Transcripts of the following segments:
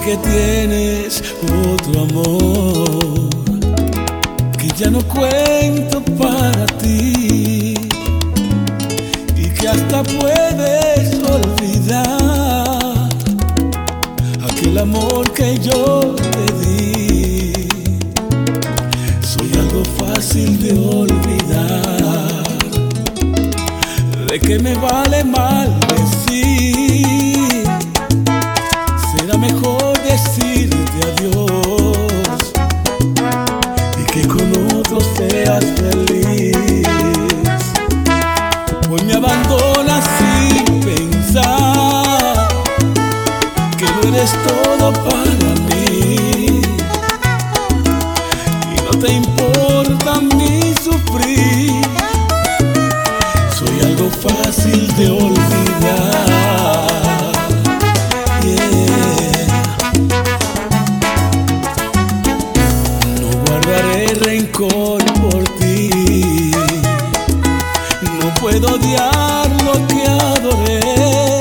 que tienes otro amor, que ya no cuento para ti y que hasta puedes olvidar aquel amor que yo te di. Soy algo fácil de olvidar, ¿de qué me vale maldecir? Será mejor decirte adiós y que con otro seas feliz. Hoy me abandonas sin pensar que no eres todo para mí y no te importa mi sufrir. Soy algo fácil de olvidar. No guardaré rencor por ti, no puedo odiar lo que adoré.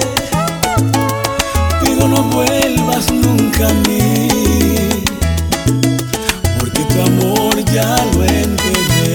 Pido no vuelvas nunca a mí, porque tu amor ya lo entendí.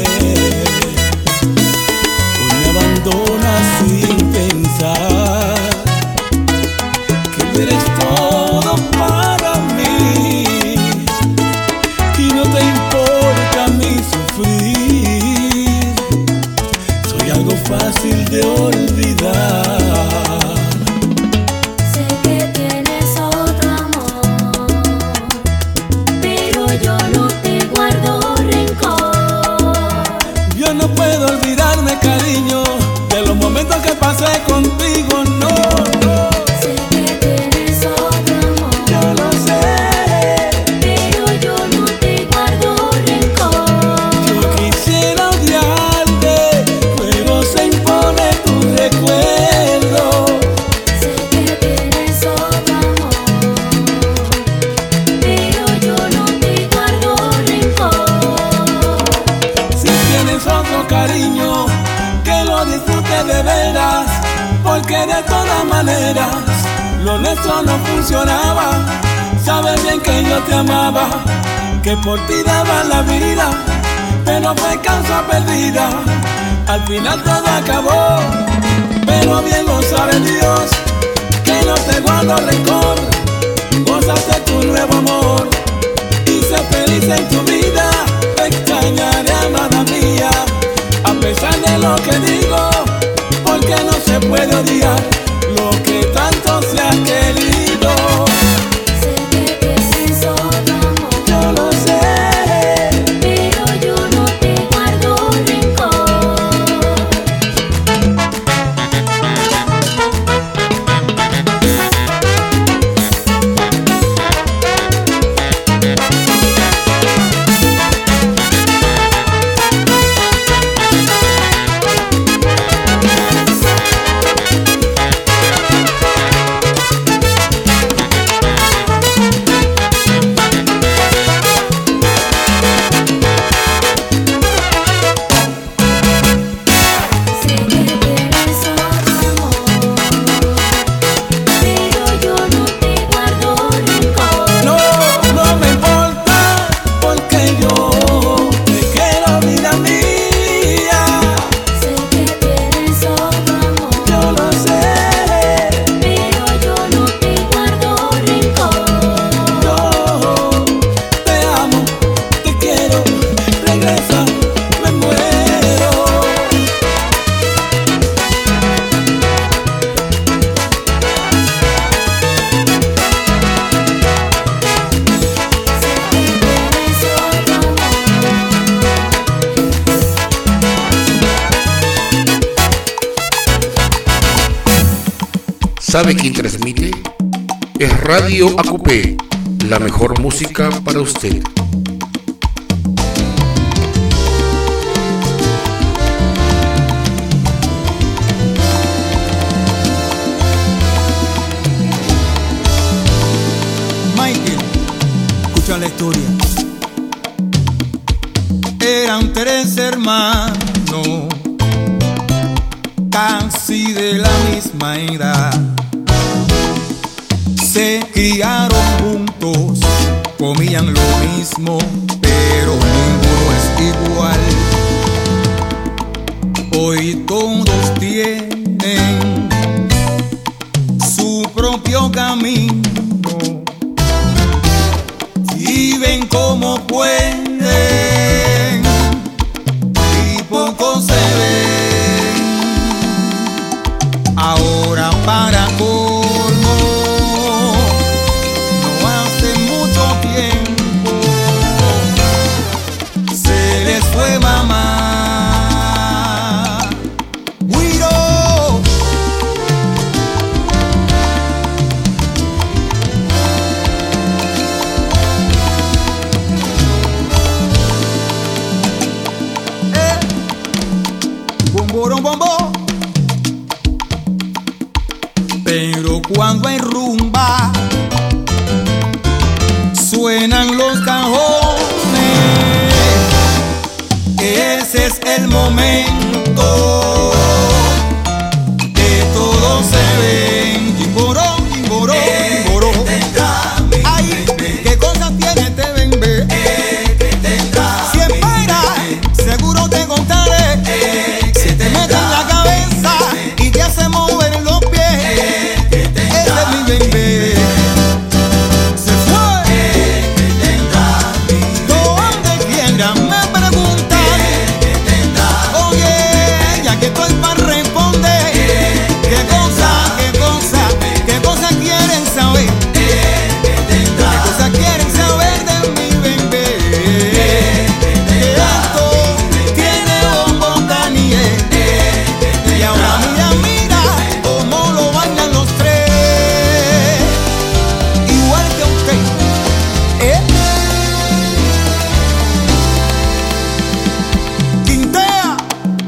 Hoy me abandonas sin pensar que eres todo para mí y no te importa mi sufrir. Soy algo fácil de olvidar. Sé que tienes otro amor, pero yo no te guardo rencor. Yo no puedo olvidarme, cariño, de los momentos que pasé contigo, no, no. Sé que tienes otro amor, Yo lo sé, pero yo no te guardo rencor. yo quisiera odiarte, pero se impone tu recuerdo. Sé que tienes otro amor, pero yo no te guardo rencor. Si tienes otro cariño, que lo disfrutes de veras, porque de todas maneras lo nuestro no funcionaba. Sabes bien que yo te amaba, que por ti daba la vida, pero fue causa perdida. Al final todo acabó, pero bien lo sabe Dios, que no te guardo rencor. Gozas de tu nuevo amor y sé feliz en tu vida. Te extrañaré, amada mía, a pesar de lo que digo, porque no se puede odiar lo que tanto se ha querido. Sé que tienes otro amor, Yo lo sé, pero yo no te guardo rencor. Sé que tienes otro amor, pero yo no te guardo rencor. no, no me importa, porque yo te quiero, vida mía. Sé que tienes otro amor, Yo lo sé, pero yo no te guardo rencor. yo te amo, te quiero, regresa, me muero. Sé que tienes otro ¿Sabe quién transmite? Es Radio ACUPE, la mejor música para usted. Michael, escucha la historia. Eran 3 hermanos, casi de la misma edad. se criaron juntos, comían lo mismo, pero ninguno es igual. Hoy todos tienen su propio camino, viven como pueden y poco se ven. Ahora para colmo, no hace mucho tiempo se les fue mamá. Bombo. Pero cuando hay rumba suenan los cajones, ese es el momento que todos se ven. Jimboró, jimboró, jimboró. Ay, qué cosas tiene este bembé. Si espera, seguro te contaré. Te mete en la cabeza y te hace mover los pies. Ese es mi bebé. Se fue. Donde quiera me preguntan. Oye, ya que estoy para responder. ¿Qué cosa quieren saber? ¿Qué cosa quieren saber de mi bebé? Esto tiene bombo Daniel. Y ahora mira cómo lo bailan los tres, igual que usted, Quintea.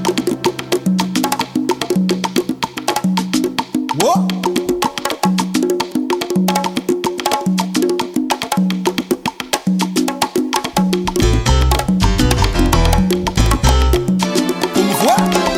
Wow. ¿Cómo fue?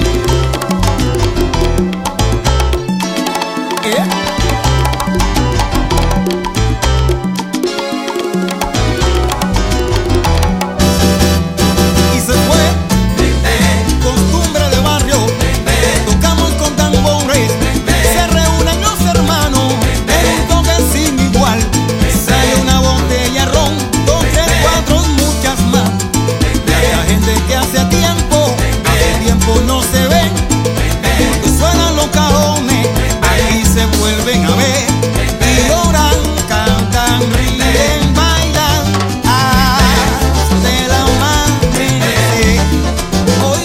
Y se fue, costumbre de barrio, tocamos con tambores, se reúnen los hermanos, en un toque sin igual, sale una botella ron, 2, 3, 4, muchas más, la gente que hace tiempo no se ven, porque suenan los cajones, ahí se vuelven a ver, y lloran, cantan, ríen, bailan, hasta la madre. Hoy,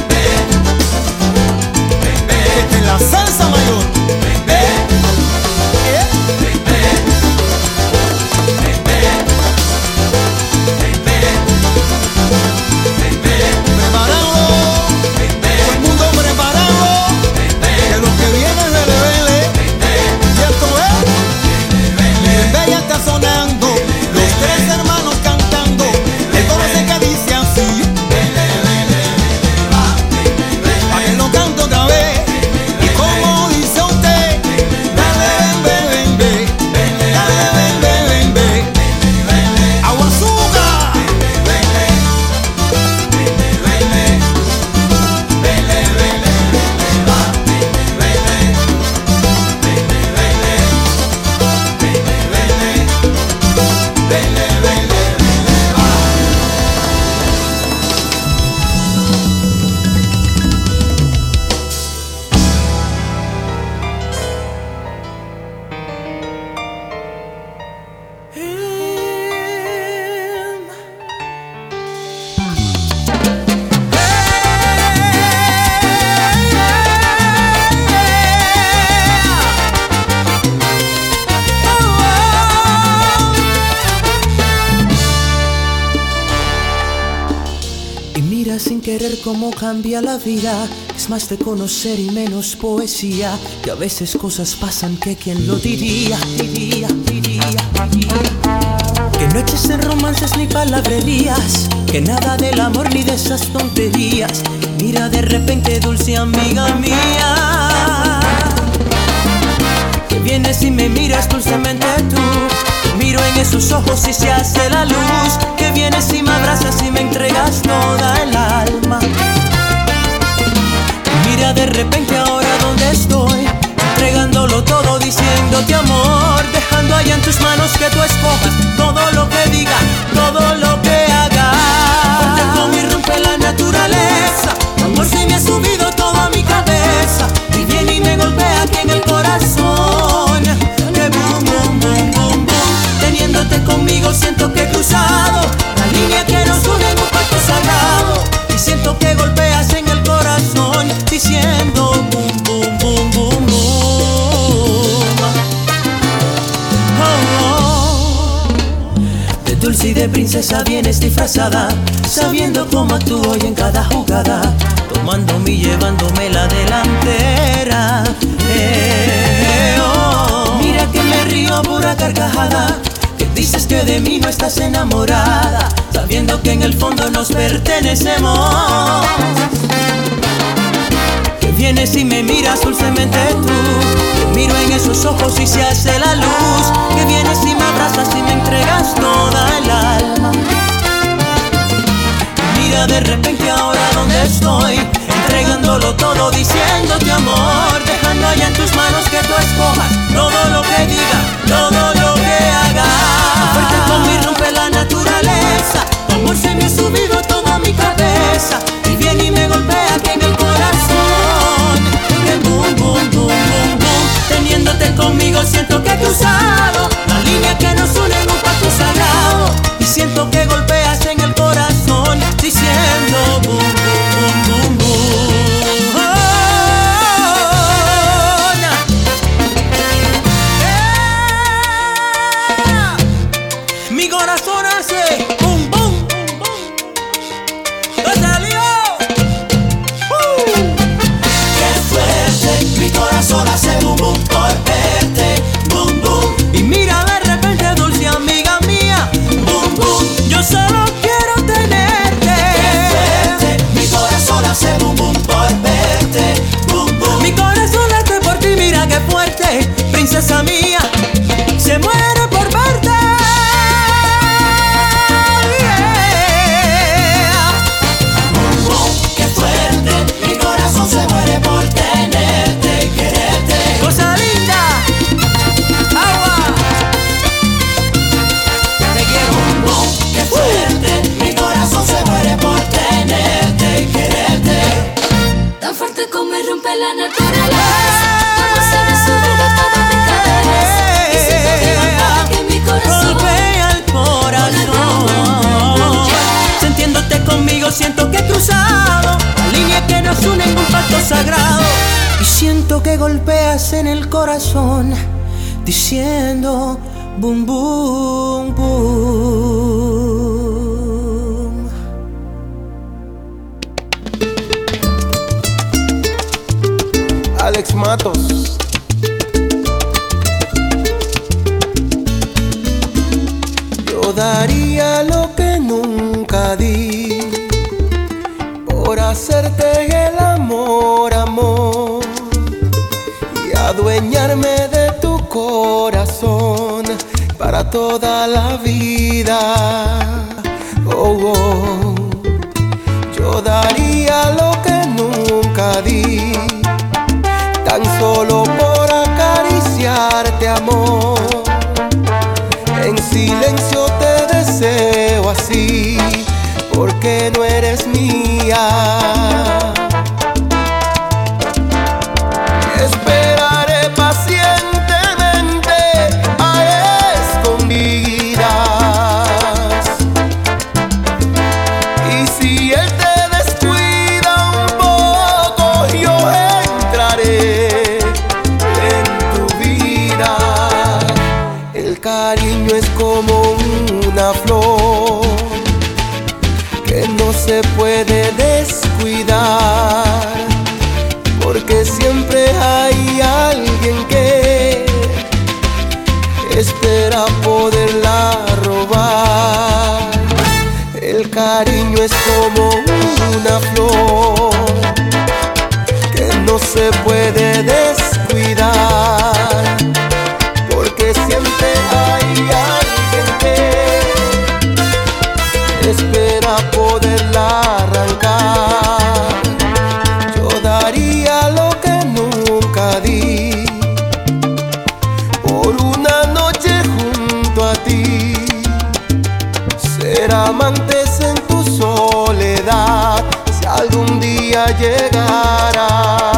esta es la salsa mayor. Preparado, todo el mundo preparado, que lo que viene es vele. Y esto es, mi bebé ya está sonando, los tres hermanos cantando, el coro sé que dice así. Pa' que lo canto otra vez, y como dice usted, dale ven, dale ven, agua azúcar. Y mira sin querer cómo cambia la vida. Es más de conocer y menos poesía. Que a veces cosas pasan que quien lo diría. Que no existen romances ni palabrerías. Que nada del amor ni de esas tonterías. Mira de repente, dulce amiga mía, que viene vienes y me miras dulcemente tú. Miro en esos ojos y se hace la luz. Que vienes y me abrazas y me entregas toda el alma. Mira de repente ahora donde estoy, entregándolo todo, diciéndote amor, dejando allá en tus manos que tú escojas todo lo que diga, todo lo que haga. Fuerte como irrumpe la naturaleza, tu amor se me ha subido todo a mi cabeza y viene y me golpea aquí en el corazón. Que boom, boom, boom, boom, boom. Teniéndote conmigo siento que he cruzado la línea que nos une en un pacto sagrado y siento que golpeas en el corazón diciendo boom, boom, boom, boom, boom. De dulce y de princesa vienes disfrazada, sabiendo cómo actúo y en cada jugada, tomándome y llevándome la delantera. Mira que me río pura carcajada, que dices que de mí no estás enamorada, sabiendo que en el fondo nos pertenecemos. Que vienes y me miras dulcemente tú, te miro en esos ojos y se hace la luz. Que vienes y me abrazas y me entregas toda el alma. Mira de repente ahora donde estoy, entregándolo todo, diciéndote amor, dejando allá en tus manos que tú escojas todo lo que diga, todo lo que haga. Fuerte como irrumpe la naturaleza, tu amor se me ha subido todo a mi cabeza y viene y me golpea aquí en el corazón. Que boom, boom, boom, boom, boom. Teniéndote conmigo siento que he cruzado la línea que nos une en un pacto sagrado y siento que golpeas en el corazón diciendo boom, boom, boom, boom, boom. Mi corazón hace boom, boom, boom, boom. ¡Lo salió! Qué fuerte, mi corazón hace boom boom por verte, boom boom. Y mira de repente dulce amiga mía, Boom boom, yo solo quiero tenerte. qué fuerte, mi corazón hace boom boom por verte, boom boom. Mi corazón late por ti, mira qué fuerte, princesa mía, se muere por verte. Boom boom, qué fuerte, mi corazón se muere por tenerte y quererte. Cosa linda, agua, te quiero. Boom boom, qué fuerte, mi corazón se muere por tenerte y quererte. Tan fuerte como irrumpe la naturaleza, como se me sube de toda mi cabeza y siento que golpea que mi corazón. Golpea el corazón. Sintiéndote conmigo siento que he cruzado la línea que nos une en un pacto sagrado y siento que golpeas en el corazón diciendo boom, boom, boom. Alex Matos. Yo daría lo que nunca di por hacerte el amor, amor, y adueñarme de tu corazón para toda la vida. Oh, oh. Yo daría lo que nunca di, tan solo por acariciarte, amor. En silencio te deseo así, porque no eres mía. Esperaré pacientemente a escondidas, y si él te descuida un poco, yo entraré en tu vida. El cariño es como una flor que no se puede descuidar. llegará.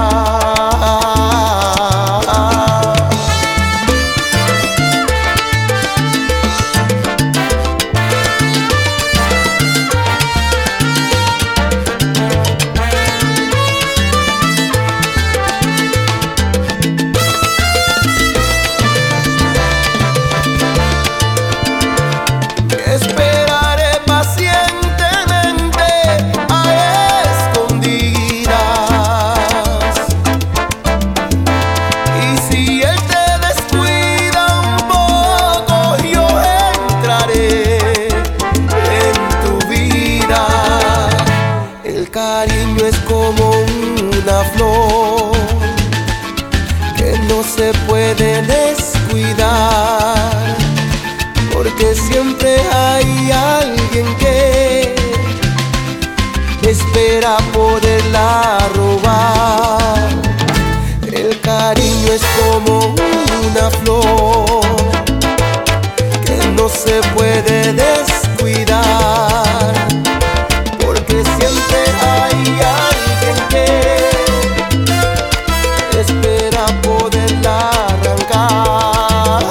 Espera poderla robar. El cariño es como una flor que no se puede descuidar, porque siempre hay alguien que espera poderla arrancar.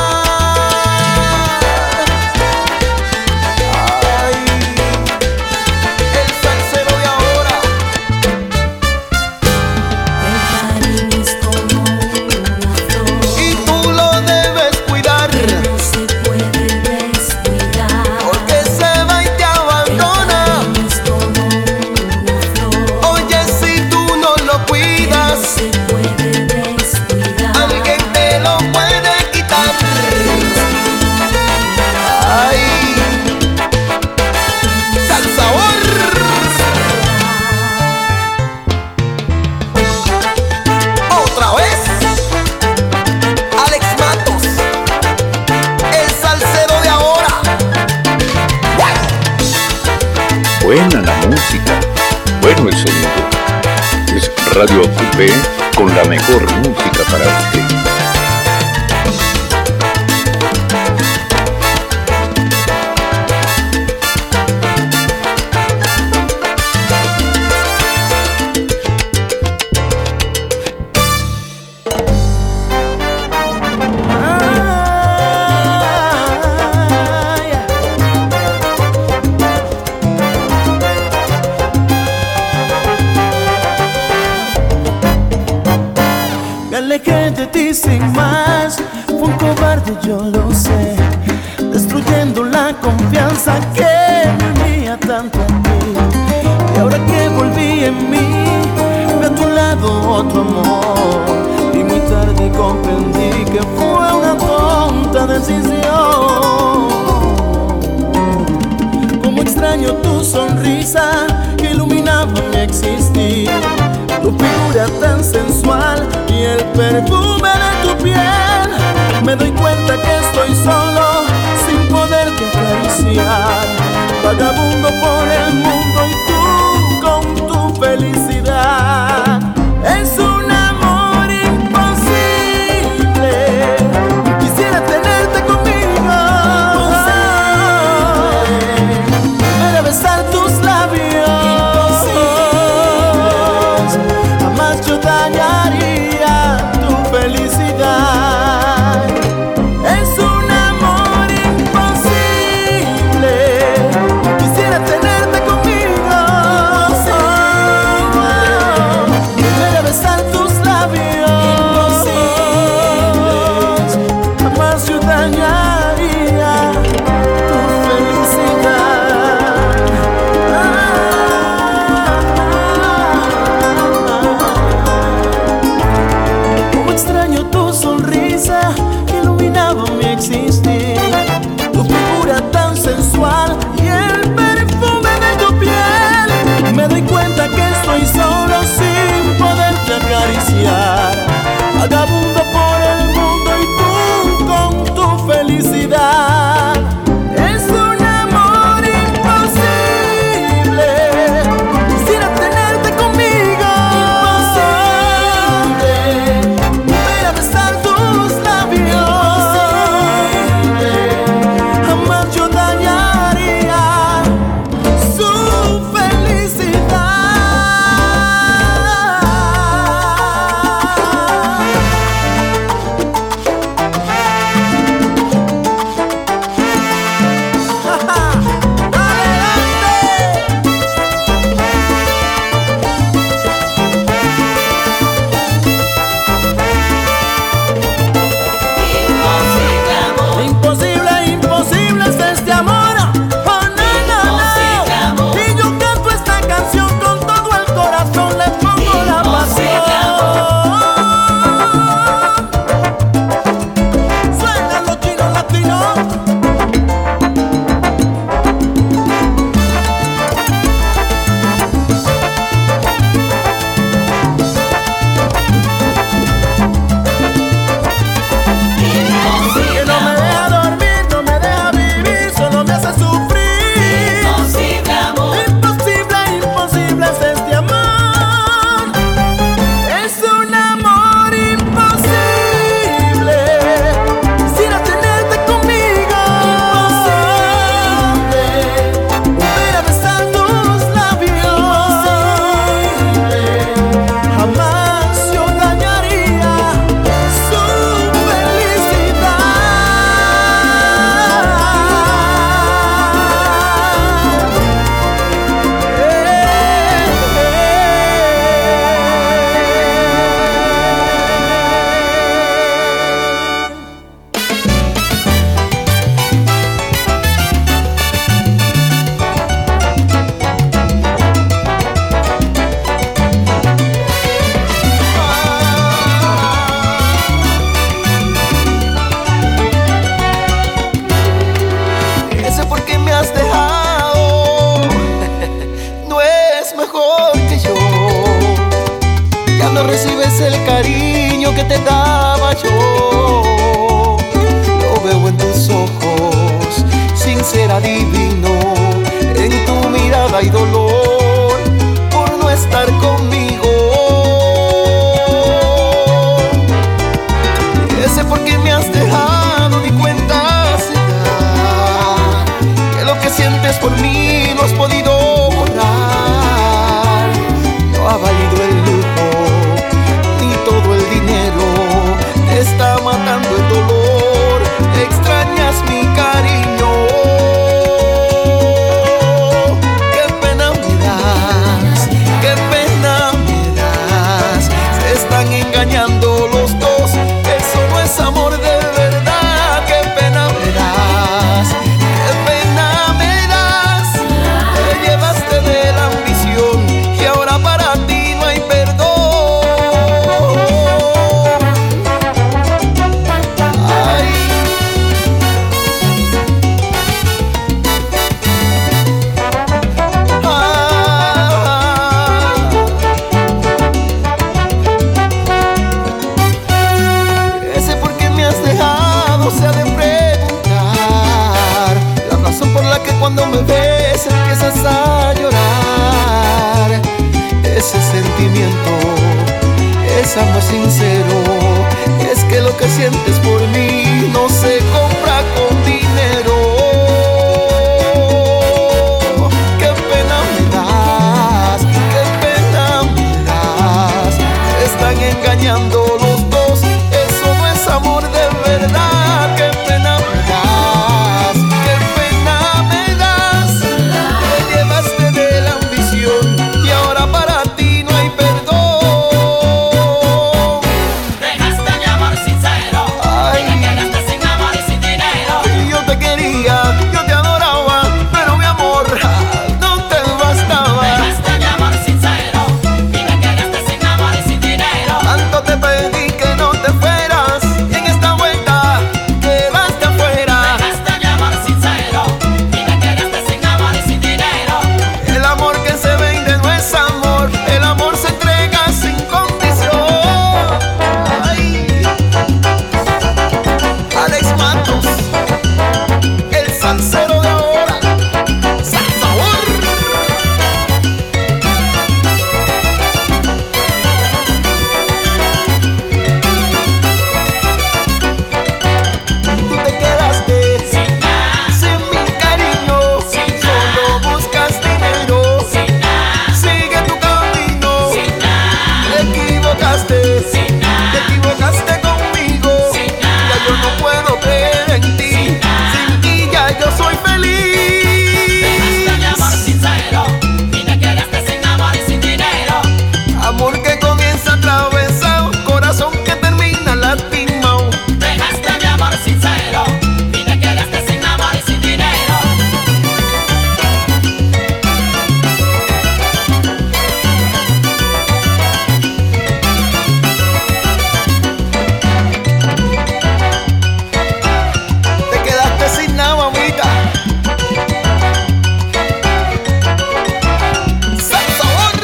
Buena la música, bueno el sonido. Es Radio Acupé con la mejor música para usted. Sin más, fue un cobarde, yo lo sé, destruyendo la confianza que me unía tanto a ti. Y ahora que volví en mí, veo a tu lado otro amor, y muy tarde comprendí que fue una tonta decisión. Como extraño tu sonrisa que iluminaba mi existir, tu figura tan sensual y el perfume de tu piel. Me doy cuenta que estoy solo sin poderte acariciar, vagabundo por el mundo y tú con tu felicidad. Es un amor imposible, quisiera tenerte conmigo, para besar tus labios, jamás yo dañaría tu felicidad. Es un amor imposible, quisiera tenerte conmigo, para besar tus labios, jamás yo dañaría tu felicidad. Como extraño tu sonrisa que iluminaba mi existir, tu figura tan sensual y el perfume de tu piel. Me doy cuenta que estoy solo sin poderte acariciar, vagabundo por el mundo y tú con tu felicidad. Es un amor imposible, quisiera tenerte conmigo, para besar tus labios, jamás yo dañaría su felicidad. porque yo ya no recibes el cariño que te daba yo. Lo veo en tus ojos, sin ser adivino, en tu mirada hay dolor por no estar conmigo. Ese por qué me has dejado ni cuenta se da, que lo que sientes por mí no has podido borrar. No ha valido el lujo ni todo el dinero, te está matando el dolor, extrañas mi cariño. Qué pena me das, qué pena me das, se están engañando los dos, eso no es amor de verdad. Qué pena me das, qué pena me das, te llevaste de la ambición y ahora para ti no hay perdón. Ay. Ese por qué me has dejado se ha de preguntar, la razón por la que cuando me ves empiezas a llorar. Ese sentimiento es amor sincero, es que lo que sientes por mí no se compra con dinero. Qué pena me das, qué pena me das, te están engañando los dos, eso no es amor de verdad. Qué pena me das, qué pena me das, te llevaste de la ambición y ahora para ti no hay perdón. Dejaste mi amor sincero, Ay. y me quedaste sin amor y sin dinero. Yo te quería, yo te adoraba, pero mi amor no te bastaba. Dejaste mi amor sincero, y me quedaste sin amor y sin dinero. Tanto te pedí que no te fueras y en esta vuelta quedaste afuera. Dejaste mi amor sincero, y me quedaste sin amor y sin dinero. El amor que se vende no es amor, el amor se entrega sin condición. Ay. Alex Matos, el salsero de ahora, Salsabor. Tú te quedaste Sin nada, sin mi cariño, Sin solo buscas dinero. sin nada, Sigue tu camino, sin nada, te equivocaste, sin nada, te equivocaste conmigo. sin Ya nada. yo no puedo creer en ti, sin ti ya yo soy feliz. Dejaste mi amor sincero, y me quedaste sin amor y sin dinero. Amor que comienza atravesado, corazón que termina lastimado. Dejaste mi amor sincero, y me quedaste sin amor y sin dinero. Te quedaste sin nada, mamita. Salsabor.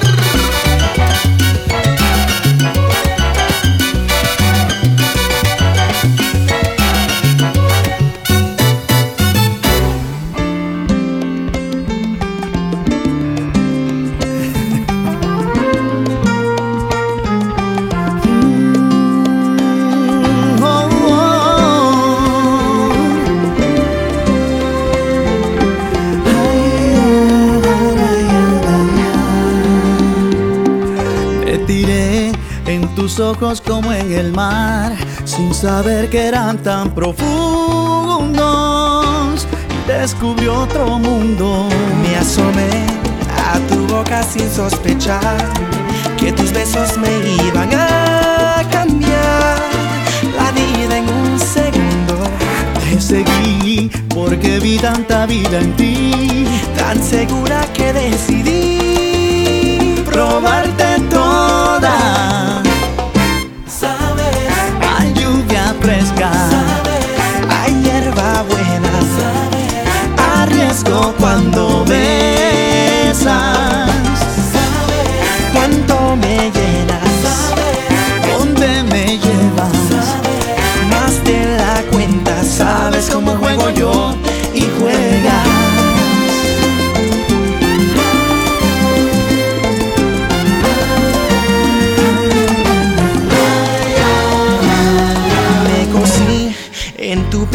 Te tiré en tus ojos como en el mar, sin saber que eran tan profundos. Descubrí otro mundo. Me asomé a tu boca sin sospechar que tus besos me iban a cambiar la vida en un segundo. Te seguí porque vi tanta vida en ti, Tan segura que decidí probarte toda. Sabes, Hay lluvia fresca, sabes, hay hierba buena, sabes, arriesgo cuando besas. sabes,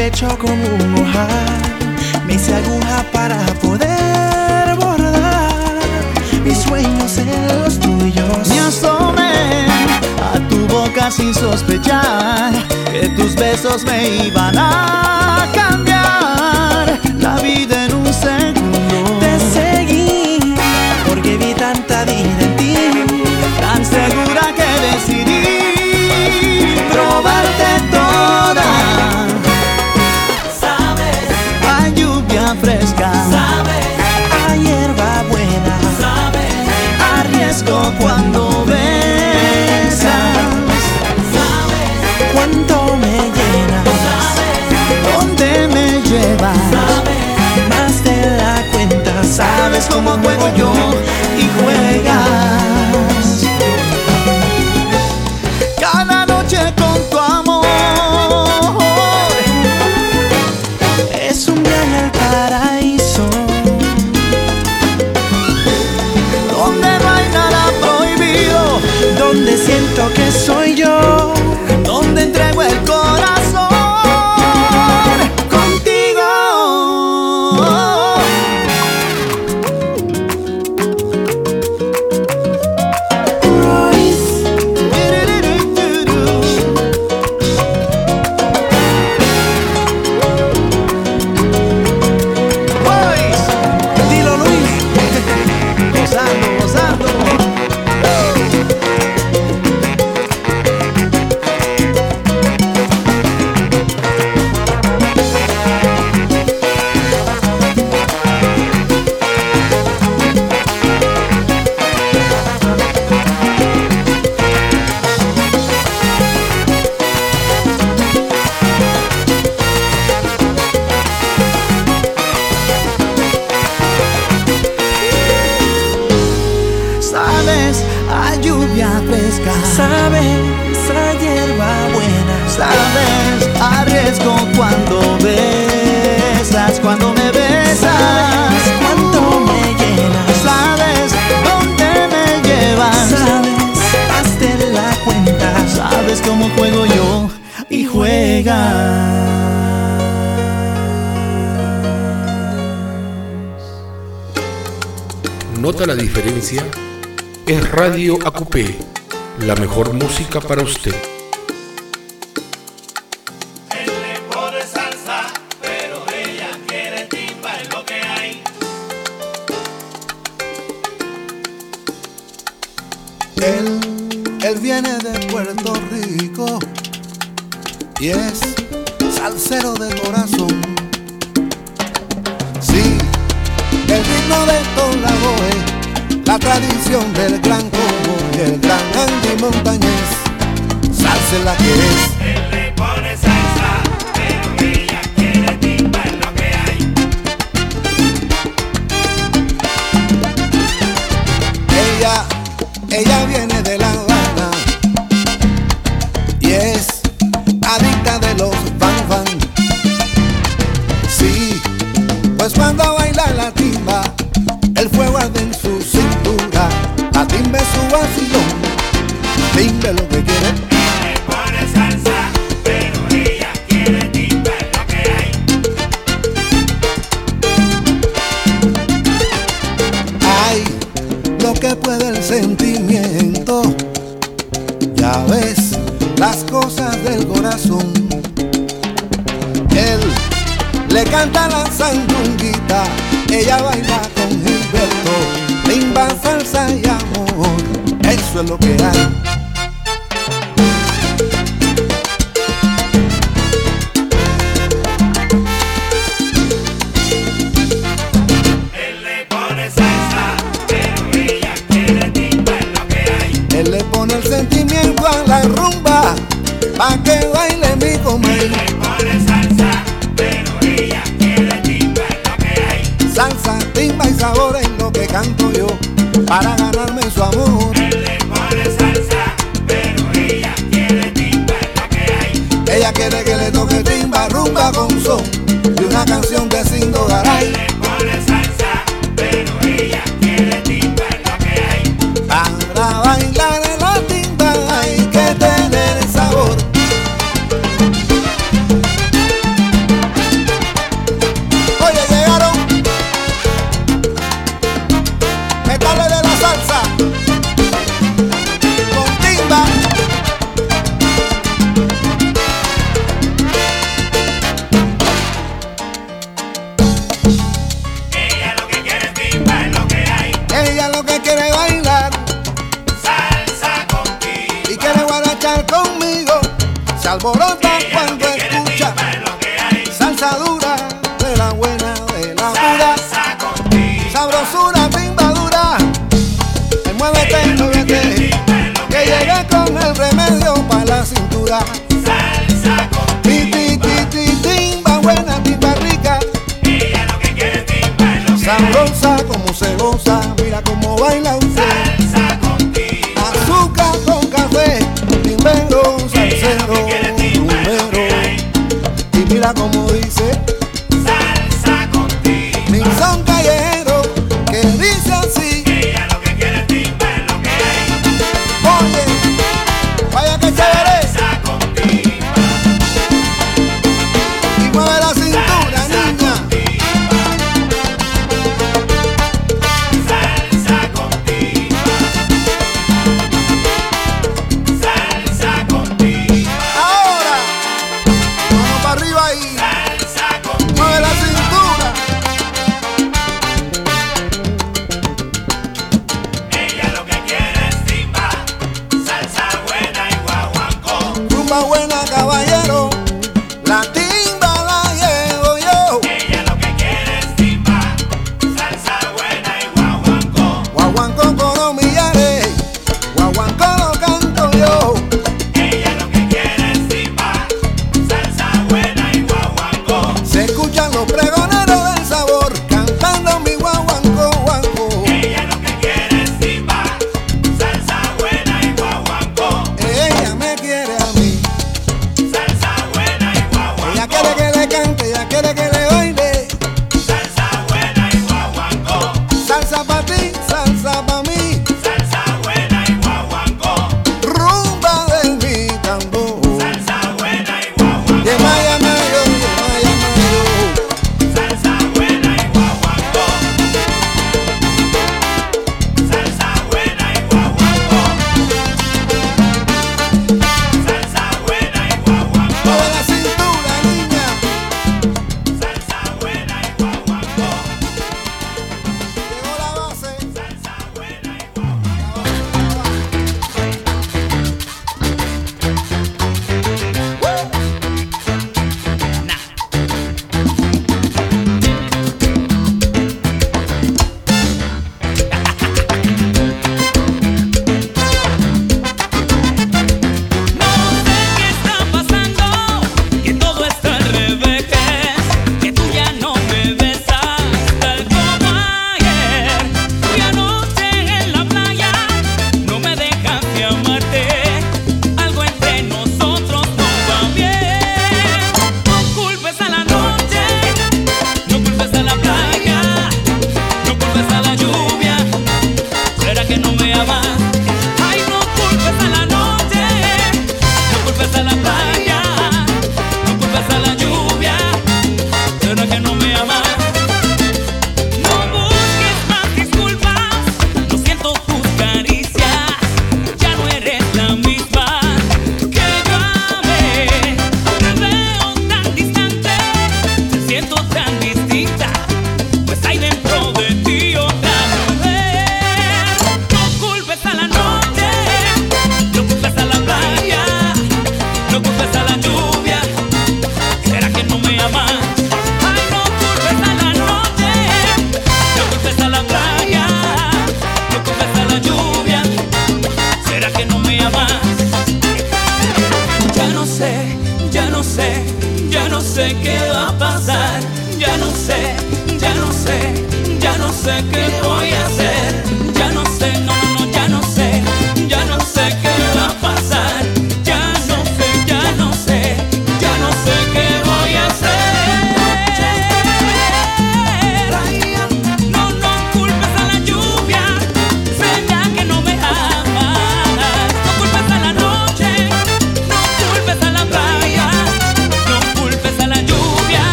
pecho como un ojal, me hice aguja para poder bordar mis sueños en los tuyos. Me asomé a tu boca sin sospechar que tus besos me iban a cambiar la vida en un segundo. Te seguí porque vi tanta vida en ti, tan segura que decidí probarte toda. Sabes, a lluvia fresca, sabes, a hierba buena, sabes, a riesgo cuando besas, sabes, cuánto me llenas, dónde me llevas, más de la cuenta. sabes cómo juego yo y juegas. Cada noche con tu amor es un viaje al paraíso, donde no hay nada prohibido, donde siento que soy yo, donde entrego el corazón contigo. dilo Luis. Gozando, gozando. Sabes, a lluvia fresca, Sabes, a hierba buena, sabes, a riesgo cuando besas, cuando me besas, cuánto me llenas, sabes dónde me llevas, sabes, más de la cuenta. sabes cómo juego yo y juegas. ¿Nota la diferencia? Es Radio Acupé, la mejor música para usted. Él viene de Puerto Rico y es salsero de corazón. Sí, el ritmo de Tolaboe, la tradición del gran combo y el gran Andy Montañez. Salsa es la que es. Él le pone salsa, pero ella quiere timba, es lo que hay. Ella viene de La Habana y es adicta de los fan fan. Sí, pues cuando baila la timba, el fuego arde en su cintura. La timba es su vacilón, timba lo que quiere. Él le pone salsa, pero ella quiere timba, es lo que hay. Ay, lo que puede el sentimiento, ya ves las cosas del corazón. Él le canta la sandunguita, ella baila con Gilberto, timba, salsa y amor, eso es lo que hay. Él le pone salsa, pero ella quiere timba, es lo que hay. Él le pone el sentimiento a la rumba, pa' que baile mi comer. Él le pone salsa, pero ella quiere timba, es lo que hay. Salsa, timba y sabor es lo que canto yo, para ganarme su amor. Él le pone salsa, pero ella quiere timba, es lo que hay. Ella quiere que le toque timba, rumba con son, y una canción de Cindo Él Garay. le pone salsa, pero ella quiere timba, es lo que hay. Para bailar en la timba hay que tener sabor. conmigo se alborota cuando escucha salsa dura de la buena, de la pura, sabrosura, timbadura. Muévete, muévete, que llegue con el remedio para la cintura. Salsa con timba buena, timba rica. ella lo que quiere es timba, es lo que sabrosa como se goza, mira cómo baila usted. salsa contigo. Azúcar con café, timbero, salsero, rumbero. Y mira cómo dice, Salsa contigo. mi son callejero, que dice así. Ella lo que quiere es timba, es lo que hay. Oye, vaya que chévere. Salsa contigo. Y mueve la cintura, niña. Salsa contigo.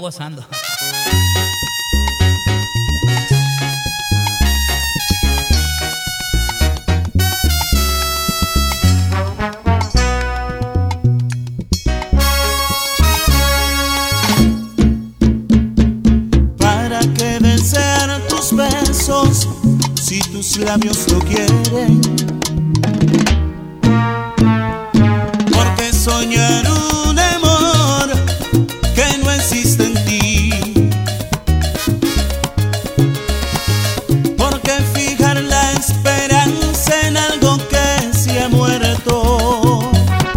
gozando. ¿Para qué desear tus besos si tus labios lo quieren? Porque soñar un amor que no existe en ti. Porque fijar la esperanza en algo que se ha muerto.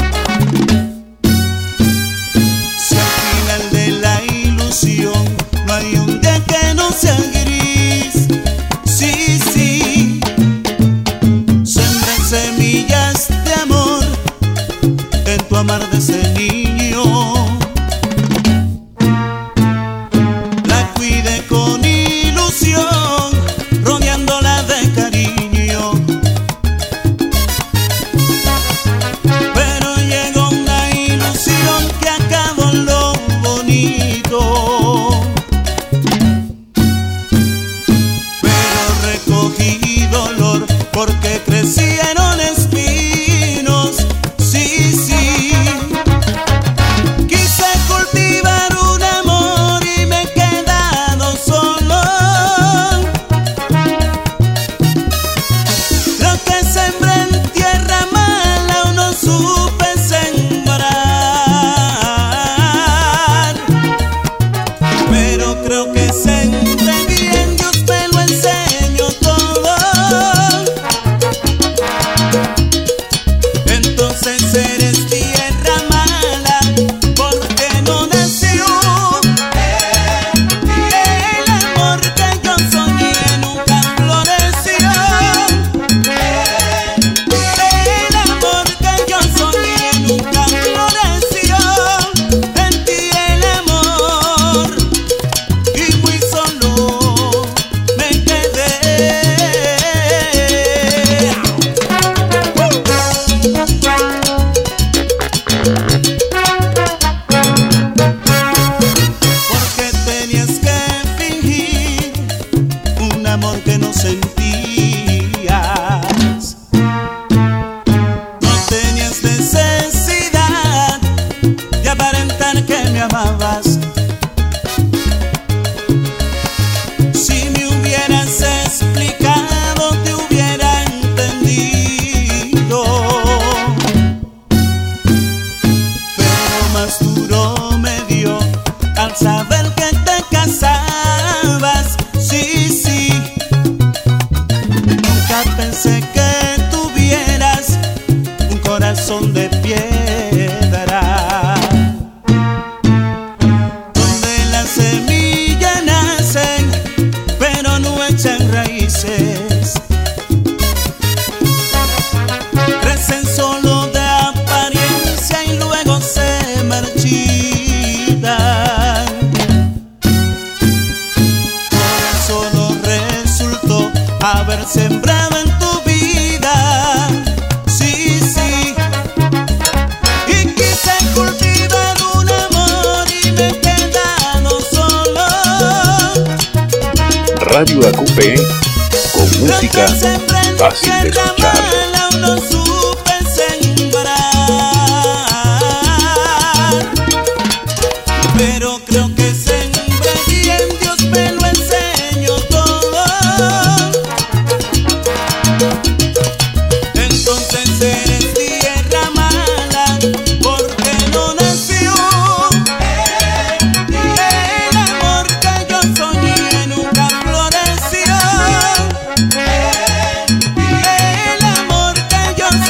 Si al final de la ilusión no hay un día que no sea gris. Sí, sí, sembré semillas de amor en tu amar de ese niño. La cuidé con ilusión, rodeándola de cariño. Pero llegó una ilusión que acabó lo bonito. Pero recogí dolor porque crecieron espinos. Sí, sí. Quise cultivar un amor y me he quedado solo. Lo que sembré en tierra mala aún no supe sembrar. Pero creo que sembré bien, Dios me lo enseñó todo. Entonces eres tierra mala porque no nació el amor que yo soñé, nunca floreció. El amor que yo soñé nunca floreció. En ti el amor y muy solo me quedé. Porque tenías que fingir un amor que no sentías. No tenías necesidad de aparentar que me amabas. Si me hubieras explicado, te hubiera entendido. Pero más duro me dio al saber que te casabas. Sí, sí. Nunca pensé que tuvieras un corazón de piedra, donde las semillas nacen pero no echan raíces. Crecen solo de apariencia y luego se marchitan. Por eso no resultó haber sembrado en tu vida. Sí, sí. Y quise cultivar un amor y me he quedado solo. Radio AQP con música fácil de escuchar. Aún no supe sembrar. Pero creo que sembré bien, Dios me lo enseñó todo. Entonces eres tierra mala porque no nació el amor que yo soñé, nunca floreció. El amor que yo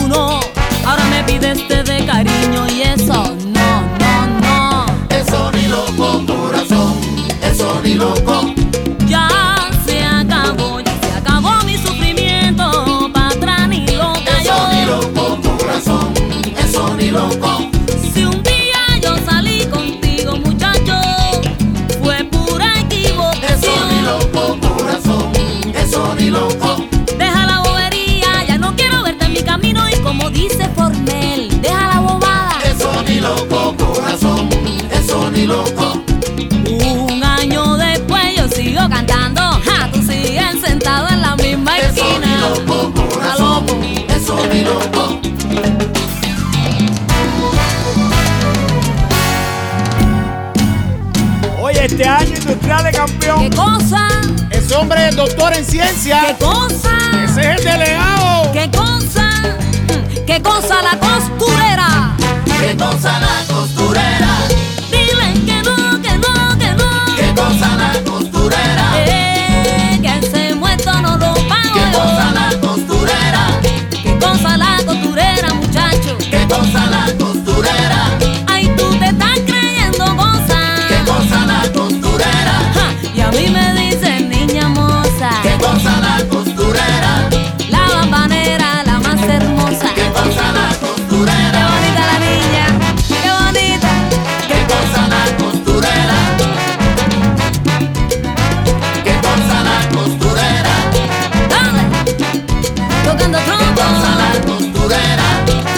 no. Ahora me pides té de cariño y eso no, no, no. Eso ni loco, corazón, eso ni loco. Ya se acabó mi sufrimiento, pa' atrás ni loca yo. Eso ni loco, corazón, eso ni loco. Si un día yo salí contigo, muchacho, fue pura equivocación. Eso ni loco, corazón, eso ni loco. Deja la bobería, ya no quiero verte en mi camino. Y como dice Formel, deja la bobada. Eso ni loco, corazón, eso ni loco. Un año después yo sigo cantando, ja, tú sigues sentado en la misma esquina. Eso ni loco, corazón, eso ni loco. Oye, este año industrial es campeón. ¿Qué cosa? Ese hombre es doctor en ciencia. ¿Qué cosa? Ese es el delegado. ¿Qué cosa? ¿Qué cosa la costurera? ¿Qué cosa la costurera? Dile que no, que no, que no. ¿Qué cosa la costurera? Que ese muerto no lo pago ¿Qué yo. cosa la costurera? ¿Qué cosa la costurera, muchacho? ¿Qué cosa la costurera? Ay, tú te estás creyendo cosas. ¿Qué cosa la costurera? Ja, y a mí me dicen niña moza. ¿Qué cosa la costurera? La bambanera, la más hermosa. ¿Qué cosa la Qué costurera? bonita la niña, qué bonita. ¿Qué cosa la costurera? ¿Qué cosa la costurera? Dale, tocando ¿Qué trompo. cosa la costurera?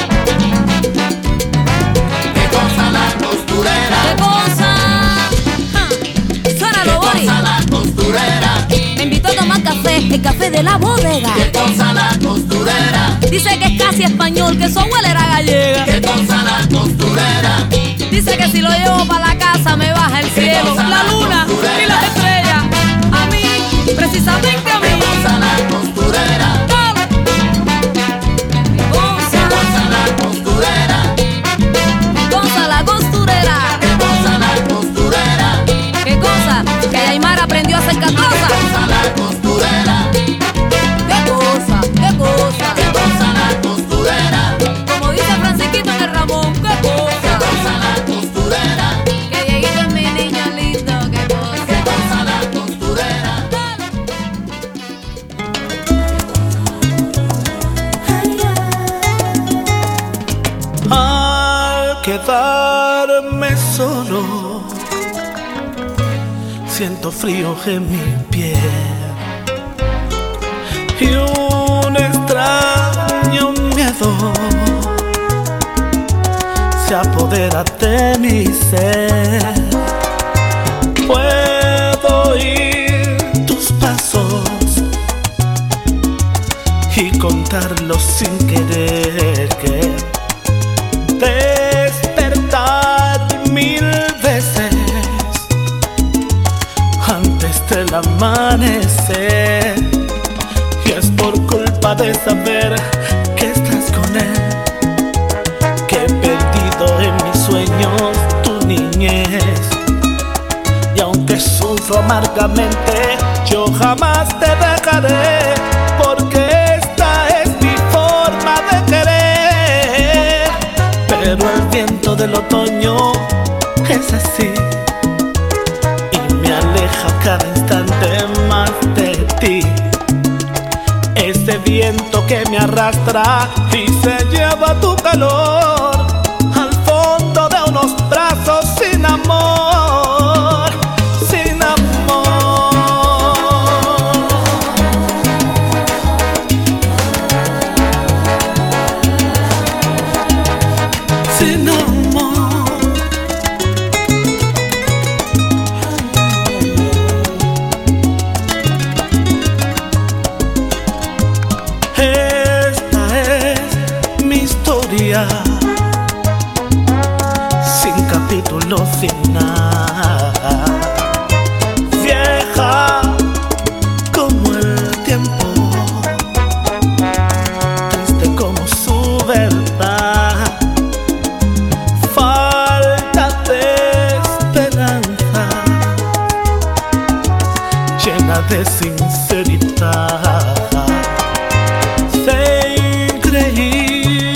¿Qué cosa la costurera? ¿Qué cosa? Ja, suénalo, ¿Qué voy. cosa la costurera? Me invitó a tomar café, el café de la bodega. ¿Qué cosa la costurera? Dice que es casi español, que su abuela era gallega. ¿Qué cosa la costurera? Dice que si lo llevo para la casa me baja el ¿Qué cielo, cosa la la luna costurera? y las estrellas. A mí, precisamente a mí. ¿Qué cosa la costurera? Dale. ¿Qué cosa la costurera? ¿Qué cosa la costurera? ¿Qué cosa la costurera? ¿Qué cosa? Que Aymar aprendió a hacer ¿Qué carroza. cosa la costurera? ¿Qué cosa? ¿Qué cosa? ¿Qué cosa la costurera? Como dice Francisquito en el Ramón, ¿qué ¿Qué cosa? cosa la costurera? Que Dieguito es mi niño lindo, ¿qué cosa? ¿Qué cosa la costurera? Al quedarme solo, siento frío en mi piel y un extraño miedo se apodera de mi ser. Puedo oír tus pasos y contarlos sin querer, que despertar 1000 veces antes del amanecer. Y es por culpa de saber que estás con él que he perdido en mis sueños tu niñez. Y aunque sufro amargamente, yo jamás te dejaré, porque esta es mi forma de querer. Pero el viento del otoño es así y me aleja cada instante más de ti. Ese viento que me arrastra y se lleva tu calor al fondo de unos brazos sin amor, sin amor. Sin amor. Esta es mi historia, sin capítulo final, vieja como el tiempo, triste como su verdad, falta de esperanza, llena de sinceridad. Sé increíble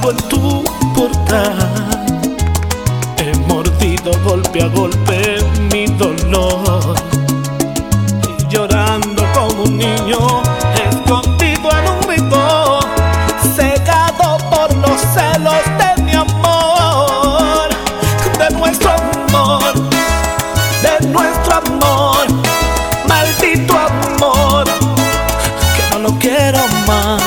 en tu portal. He mordido golpe a golpe mi dolor, y llorando como un niño escondido en un rincón, cegado por los celos de mi amor, de nuestro amor, de nuestro amor, maldito amor, que no lo quiero más.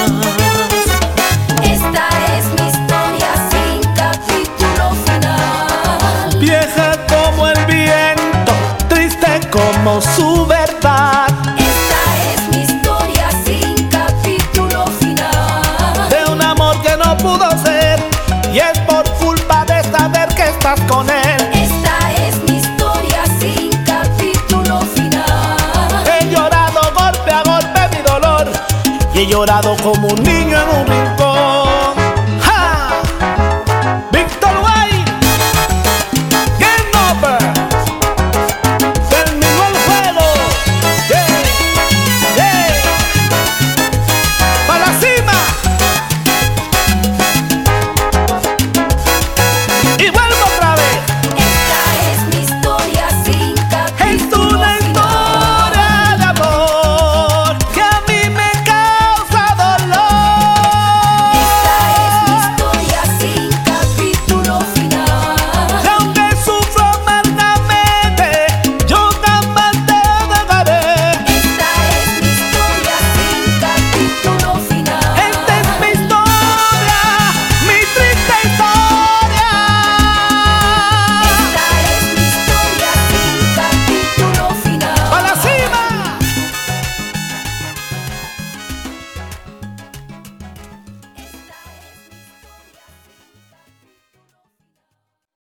Esta es mi historia sin capítulo final. Vieja como el viento, triste como su verdad. Esta es mi historia sin capítulo final. De un amor que no pudo ser, y es por culpa de saber que estás con él. Esta es mi historia sin capítulo final. He llorado golpe a golpe mi dolor, y he llorado como un niño en un rincón.